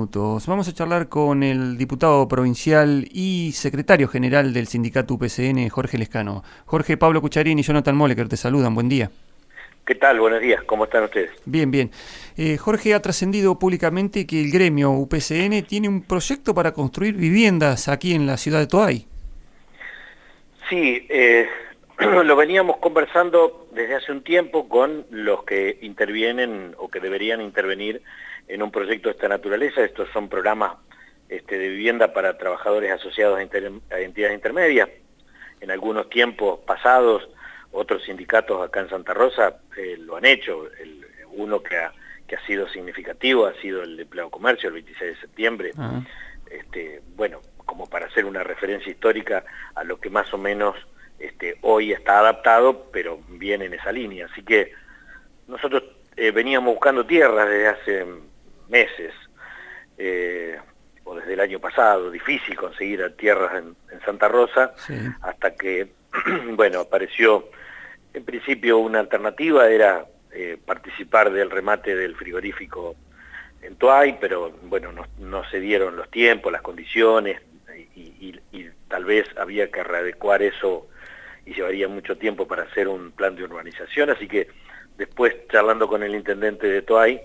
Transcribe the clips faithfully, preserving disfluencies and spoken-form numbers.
minutos. Vamos a charlar con el diputado provincial y secretario general del sindicato U P C N, Jorge Lescano. Jorge, Pablo Cucharín y Jonathan Moleker te saludan. Buen día. ¿Qué tal? Buenos días. ¿Cómo están ustedes? Bien, bien. Eh, Jorge, ha trascendido públicamente que el gremio U P C N tiene un proyecto para construir viviendas aquí en la ciudad de Toay. Sí, eh, lo veníamos conversando desde hace un tiempo con los que intervienen o que deberían intervenir en un proyecto de esta naturaleza. Estos son programas este, de vivienda para trabajadores asociados a, inter, a entidades intermedias. En algunos tiempos pasados, otros sindicatos acá en Santa Rosa eh, lo han hecho. El, uno que ha, que ha sido significativo ha sido el de Empleo Comercio, el veintiséis de septiembre. Uh-huh. este, bueno, como para hacer una referencia histórica a lo que más o menos este, hoy está adaptado, pero viene en esa línea. Así que nosotros eh, veníamos buscando tierras desde hace meses, eh, o desde el año pasado. Difícil conseguir tierras en, en Santa Rosa, sí. Hasta que, bueno, apareció en principio una alternativa, era eh, participar del remate del frigorífico en Toay, pero bueno, no, no se dieron los tiempos, las condiciones, y, y, y tal vez había que readecuar eso y llevaría mucho tiempo para hacer un plan de urbanización, así que después, charlando con el intendente de Toay,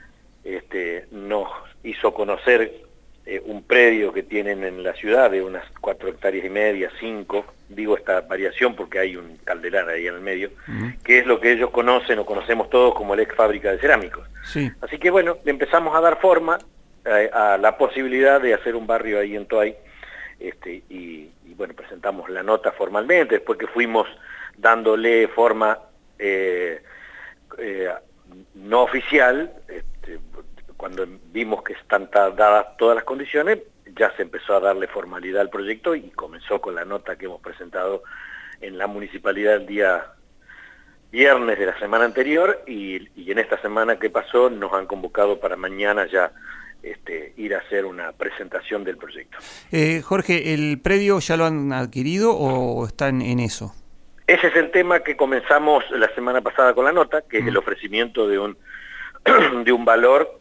este, nos hizo conocer eh, un predio que tienen en la ciudad de unas cuatro hectáreas y media, cinco, digo esta variación porque hay un caldelar ahí en el medio, uh-huh. que es lo que ellos conocen o conocemos todos como la ex fábrica de cerámicos. Sí. Así que bueno, le empezamos a dar forma a, a la posibilidad de hacer un barrio ahí en Toay, este, y, y bueno, presentamos la nota formalmente, después que fuimos dándole forma eh, eh, no oficial, este, cuando vimos que están dadas todas las condiciones, ya se empezó a darle formalidad al proyecto y comenzó con la nota que hemos presentado en la municipalidad el día viernes de la semana anterior, y, y en esta semana que pasó nos han convocado para mañana ya este, ir a hacer una presentación del proyecto. Eh, Jorge, ¿el predio ya lo han adquirido o están en eso? Ese es el tema que comenzamos la semana pasada con la nota, que mm. es el ofrecimiento de un, de un valor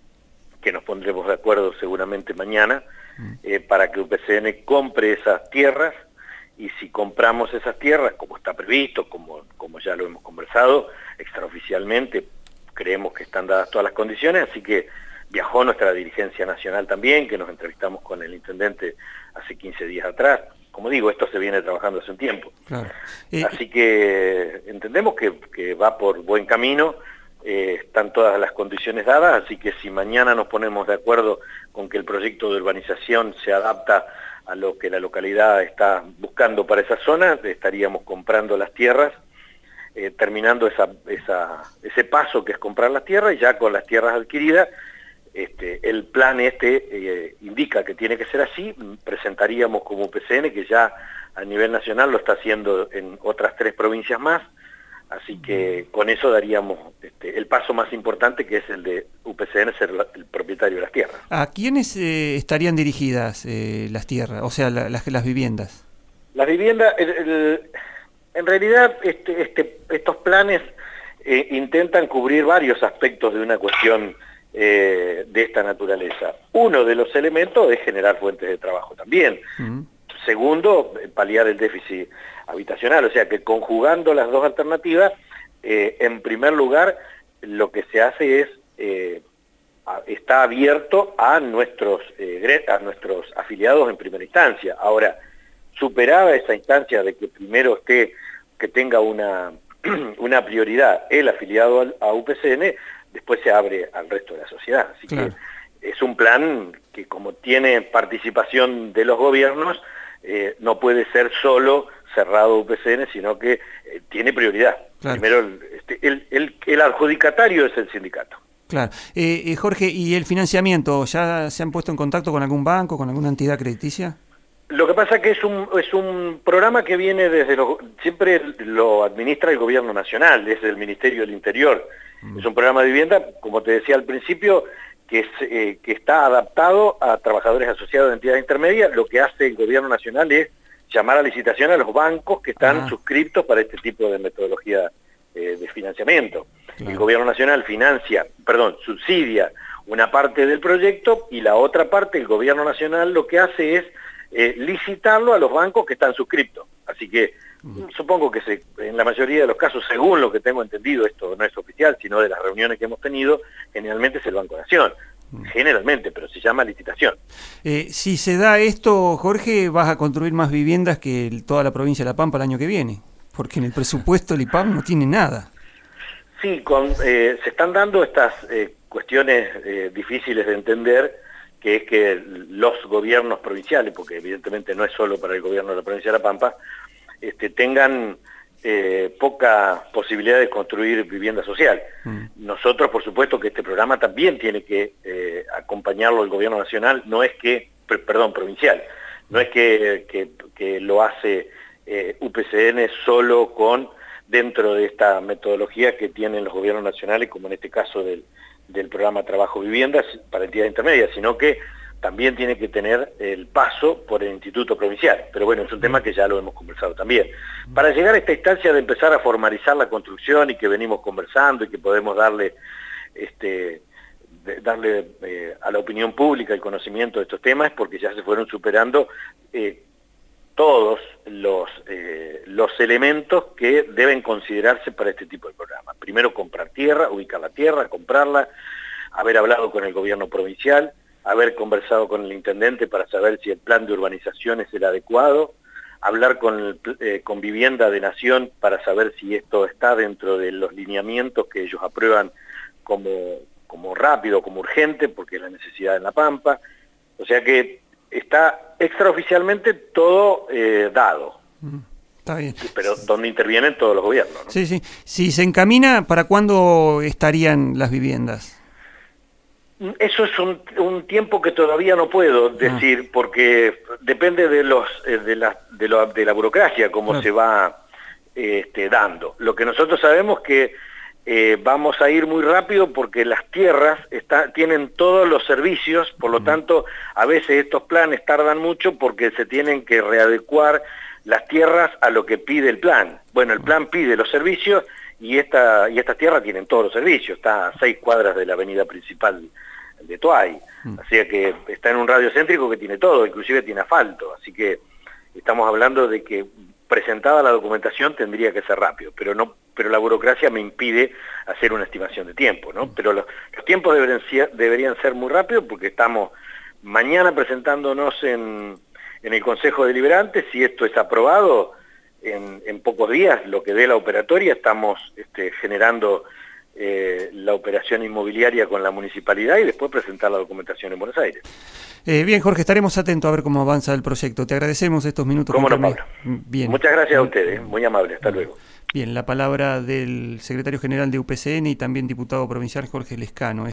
que nos pondremos de acuerdo seguramente mañana, mm. eh, para que U P C N compre esas tierras, y si compramos esas tierras, como está previsto, como, como ya lo hemos conversado, extraoficialmente, creemos que están dadas todas las condiciones, así que viajó nuestra dirigencia nacional también, que nos entrevistamos con el intendente hace quince días atrás. Como digo, esto se viene trabajando hace un tiempo. Claro. Eh, así que entendemos que, que va por buen camino. Eh, están todas las condiciones dadas, así que si mañana nos ponemos de acuerdo con que el proyecto de urbanización se adapta a lo que la localidad está buscando para esa zona, estaríamos comprando las tierras, eh, terminando esa, esa, ese paso que es comprar las tierras, y ya con las tierras adquiridas, este, el plan este eh, indica que tiene que ser así. Presentaríamos como U P C N, que ya a nivel nacional lo está haciendo en otras tres provincias más. Así que con eso daríamos este, el paso más importante, que es el de U P C N ser la, el propietario de las tierras. ¿A quiénes eh, estarían dirigidas eh, las tierras, o sea, la, las, las viviendas? Las viviendas, el, el, en realidad este, este, estos planes eh, intentan cubrir varios aspectos de una cuestión eh, de esta naturaleza. Uno de los elementos es generar fuentes de trabajo también. Uh-huh. Segundo, paliar el déficit habitacional, o sea que conjugando las dos alternativas, eh, en primer lugar, lo que se hace es, eh, a, está abierto a nuestros, eh, a nuestros afiliados en primera instancia. Ahora, superada esa instancia de que primero esté, que tenga una, una prioridad el afiliado al, a U P C N, después se abre al resto de la sociedad. Así claro. que es un plan que, como tiene participación de los gobiernos, eh, no puede ser solo cerrado U P C N, sino que eh, tiene prioridad. Claro. Primero, el, este, el, el, el adjudicatario es el sindicato. Claro. Eh, eh, Jorge, ¿y el financiamiento? ¿Ya se han puesto en contacto con algún banco, con alguna entidad crediticia? Lo que pasa es que es un, es un programa que viene desde los... Siempre lo administra el gobierno nacional, desde el Ministerio del Interior. Mm. Es un programa de vivienda, como te decía al principio, que, es, eh, que está adaptado a trabajadores asociados de entidades intermedias. Lo que hace el gobierno nacional es llamar a licitación a los bancos que están ah. suscriptos para este tipo de metodología eh, de financiamiento. Claro. El gobierno nacional financia, perdón, subsidia una parte del proyecto y la otra parte, el gobierno nacional, lo que hace es eh, licitarlo a los bancos que están suscriptos. Así que uh-huh. supongo que se, en la mayoría de los casos, según lo que tengo entendido, esto no es oficial, sino de las reuniones que hemos tenido, generalmente es el Banco Nación. Generalmente, pero se llama licitación. Eh, si se da esto, Jorge, vas a construir más viviendas que el, toda la provincia de La Pampa el año que viene, porque en el presupuesto el I P A M no tiene nada. Sí, con, eh, se están dando estas eh, cuestiones eh, difíciles de entender, que es que los gobiernos provinciales, porque evidentemente no es solo para el gobierno de la provincia de La Pampa, este, tengan eh, poca posibilidad de construir vivienda social. Mm. Nosotros, por supuesto, que este programa también tiene que eh, acompañarlo el gobierno nacional, no es que, perdón, provincial, no es que, que, que lo hace eh, U P C N solo con, dentro de esta metodología que tienen los gobiernos nacionales, como en este caso del, del programa Trabajo Viviendas para entidades intermedias, sino que también tiene que tener el paso por el Instituto Provincial. Pero bueno, es un tema que ya lo hemos conversado también. Para llegar a esta instancia de empezar a formalizar la construcción y que venimos conversando y que podemos darle, este, de, darle eh, a la opinión pública el conocimiento de estos temas, porque ya se fueron superando eh, todos los, eh, los elementos que deben considerarse para este tipo de programa. Primero, comprar tierra, ubicar la tierra, comprarla, haber hablado con el gobierno provincial, haber conversado con el intendente para saber si el plan de urbanización es el adecuado, hablar con, el, eh, con Vivienda de Nación para saber si esto está dentro de los lineamientos que ellos aprueban como, como rápido, como urgente, porque es la necesidad en La Pampa. O sea que está extraoficialmente todo eh, dado. Está bien. Pero donde intervienen todos los gobiernos, ¿no? Sí, sí. Si se encamina, ¿para cuándo estarían las viviendas? Eso es un, un tiempo que todavía no puedo decir, ah. porque depende de los de la, de, lo, de la burocracia, cómo claro. se va este, dando. Lo que nosotros sabemos que eh, vamos a ir muy rápido porque las tierras está, tienen todos los servicios, por lo mm. tanto, a veces estos planes tardan mucho porque se tienen que readecuar las tierras a lo que pide el plan. Bueno, el plan pide los servicios y esta y estas tierras tienen todos los servicios, está a seis cuadras de la avenida principal de Toay, mm. así que está en un radio céntrico que tiene todo, inclusive tiene asfalto, así que estamos hablando de que presentada la documentación tendría que ser rápido, pero no, pero la burocracia me impide hacer una estimación de tiempo, ¿no? Mm. Pero los, los tiempos deberían ser, deberían ser muy rápidos porque estamos mañana presentándonos en, en el Consejo Deliberante, si esto es aprobado, en, en pocos días, lo que dé la operatoria, estamos este, generando Eh, la operación inmobiliaria con la municipalidad y después presentar la documentación en Buenos Aires. Eh, bien, Jorge, estaremos atentos a ver cómo avanza el proyecto. Te agradecemos estos minutos. ¿Cómo no, Pablo? Bien. Muchas gracias a ustedes, muy amable, hasta luego. Bien, la palabra del secretario general de U P C N y también diputado provincial Jorge Lescano.